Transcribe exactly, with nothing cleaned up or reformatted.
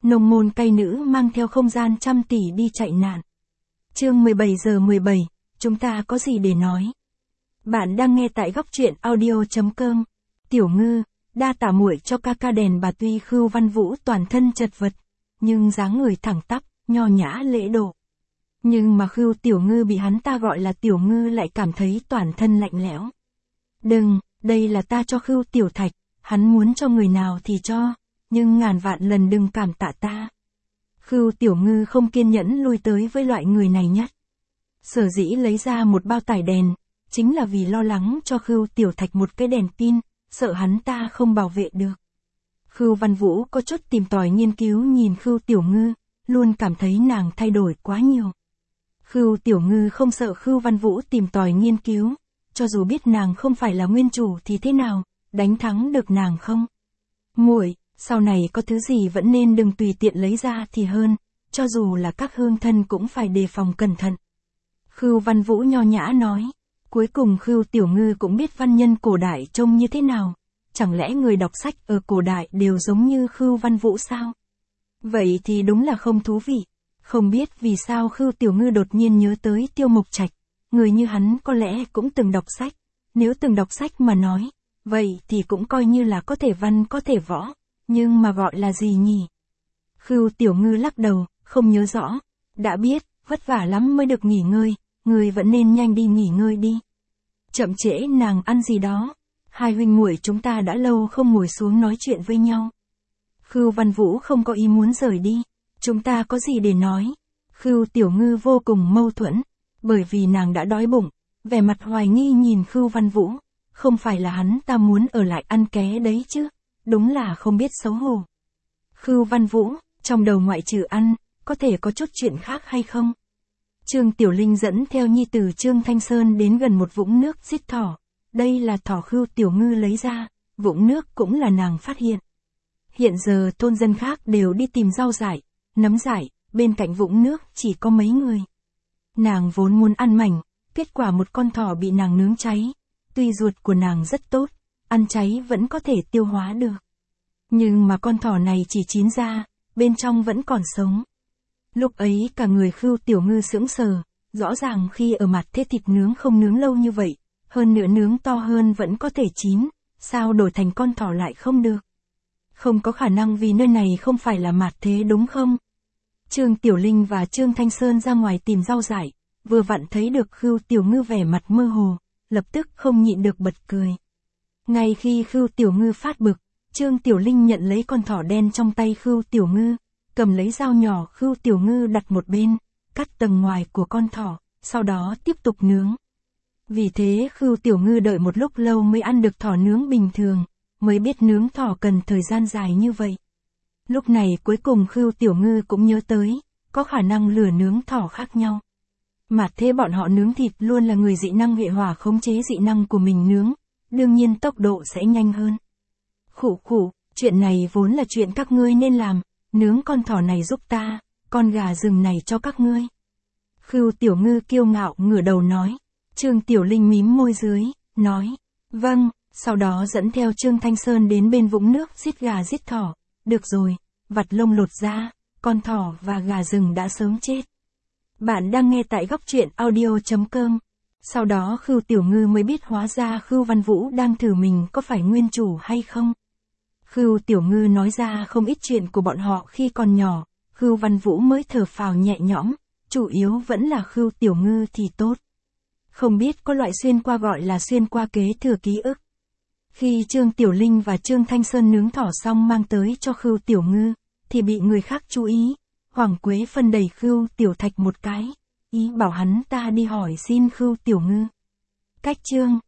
Nông môn cai nữ mang theo không gian trăm tỷ đi chạy nạn. Chương mười bảy giờ mười bảy, chúng ta có gì để nói? Bạn đang nghe tại góc truyện audio chấm com. Tiểu Ngư, đa tả muội cho ca ca đèn bà. Tuy Khưu Văn Vũ toàn thân chật vật, nhưng dáng người thẳng tắp, nho nhã lễ độ. Nhưng mà Khưu Tiểu Ngư bị hắn ta gọi là Tiểu Ngư lại cảm thấy toàn thân lạnh lẽo. Đừng, đây là ta cho Khưu Tiểu Thạch, hắn muốn cho người nào thì cho, nhưng ngàn vạn lần đừng cảm tạ ta. Khưu Tiểu Ngư không kiên nhẫn lui tới với loại người này nhất. Sở dĩ lấy ra một bao tải đèn, chính là vì lo lắng cho Khưu Tiểu Thạch một cái đèn pin, sợ hắn ta không bảo vệ được. Khưu Văn Vũ có chút tìm tòi nghiên cứu nhìn Khưu Tiểu Ngư, luôn cảm thấy nàng thay đổi quá nhiều. Khưu Tiểu Ngư không sợ Khưu Văn Vũ tìm tòi nghiên cứu, cho dù biết nàng không phải là nguyên chủ thì thế nào, đánh thắng được nàng không? Muội, sau này có thứ gì vẫn nên đừng tùy tiện lấy ra thì hơn, cho dù là các hương thân cũng phải đề phòng cẩn thận. Khưu Văn Vũ nho nhã nói, cuối cùng Khưu Tiểu Ngư cũng biết văn nhân cổ đại trông như thế nào, chẳng lẽ người đọc sách ở cổ đại đều giống như Khưu Văn Vũ sao? Vậy thì đúng là không thú vị, không biết vì sao Khưu Tiểu Ngư đột nhiên nhớ tới Tiêu Mộc Trạch, người như hắn có lẽ cũng từng đọc sách, nếu từng đọc sách mà nói, vậy thì cũng coi như là có thể văn có thể võ. Nhưng mà gọi là gì nhỉ? Khưu Tiểu Ngư lắc đầu, không nhớ rõ. Đã biết, vất vả lắm mới được nghỉ ngơi, người vẫn nên nhanh đi nghỉ ngơi đi. Chậm trễ nàng ăn gì đó. Hai huynh muội chúng ta đã lâu không ngồi xuống nói chuyện với nhau. Khưu Văn Vũ không có ý muốn rời đi. Chúng ta có gì để nói? Khưu Tiểu Ngư vô cùng mâu thuẫn, bởi vì nàng đã đói bụng, vẻ mặt hoài nghi nhìn Khưu Văn Vũ. Không phải là hắn ta muốn ở lại ăn ké đấy chứ? Đúng là không biết xấu hổ. Khưu Văn Vũ, trong đầu ngoại trừ ăn, có thể có chút chuyện khác hay không? Trương Tiểu Linh dẫn theo nhi tử Trương Thanh Sơn đến gần một vũng nước giết thỏ. Đây là thỏ Khưu Tiểu Ngư lấy ra, vũng nước cũng là nàng phát hiện. Hiện giờ thôn dân khác đều đi tìm rau dại, nấm dại, bên cạnh vũng nước chỉ có mấy người. Nàng vốn muốn ăn mảnh, kết quả một con thỏ bị nàng nướng cháy. Tuy ruột của nàng rất tốt, ăn cháy vẫn có thể tiêu hóa được. Nhưng mà con thỏ này chỉ chín ra, bên trong vẫn còn sống. Lúc ấy cả người Khưu Tiểu Ngư sững sờ, rõ ràng khi ở mặt thế thịt nướng không nướng lâu như vậy, hơn nữa nướng to hơn vẫn có thể chín, sao đổi thành con thỏ lại không được? Không có khả năng vì nơi này không phải là mặt thế đúng không? Trương Tiểu Linh và Trương Thanh Sơn ra ngoài tìm rau dại, vừa vặn thấy được Khưu Tiểu Ngư vẻ mặt mơ hồ, lập tức không nhịn được bật cười. Ngay khi Khưu Tiểu Ngư phát bực, Trương Tiểu Linh nhận lấy con thỏ đen trong tay Khưu Tiểu Ngư, cầm lấy dao nhỏ Khưu Tiểu Ngư đặt một bên, cắt tầng ngoài của con thỏ, sau đó tiếp tục nướng. Vì thế Khưu Tiểu Ngư đợi một lúc lâu mới ăn được thỏ nướng bình thường, mới biết nướng thỏ cần thời gian dài như vậy. Lúc này cuối cùng Khưu Tiểu Ngư cũng nhớ tới, có khả năng lửa nướng thỏ khác nhau. Mà thế bọn họ nướng thịt luôn là người dị năng hệ hỏa khống chế dị năng của mình nướng, đương nhiên tốc độ sẽ nhanh hơn. Khụ khụ, chuyện này vốn là chuyện các ngươi nên làm, nướng con thỏ này giúp ta, con gà rừng này cho các ngươi. Khưu Tiểu Ngư kiêu ngạo ngửa đầu nói. Trương Tiểu Linh mím môi dưới, nói, vâng, sau đó dẫn theo Trương Thanh Sơn đến bên vũng nước giết gà giết thỏ. Được rồi, vặt lông lột ra, con thỏ và gà rừng đã sớm chết. Bạn đang nghe tại góc truyện audio chấm com. Sau đó Khưu Tiểu Ngư mới biết hóa ra Khưu Văn Vũ đang thử mình có phải nguyên chủ hay không. Khưu Tiểu Ngư nói ra không ít chuyện của bọn họ khi còn nhỏ, Khưu Văn Vũ mới thở phào nhẹ nhõm, chủ yếu vẫn là Khưu Tiểu Ngư thì tốt. Không biết có loại xuyên qua gọi là xuyên qua kế thừa ký ức. Khi Trương Tiểu Linh và Trương Thanh Sơn nướng thỏ xong mang tới cho Khưu Tiểu Ngư, thì bị người khác chú ý. Hoàng Quế phân đẩy Khưu Tiểu Thạch một cái, ý bảo hắn ta đi hỏi xin Khưu Tiểu Ngư. Cách chương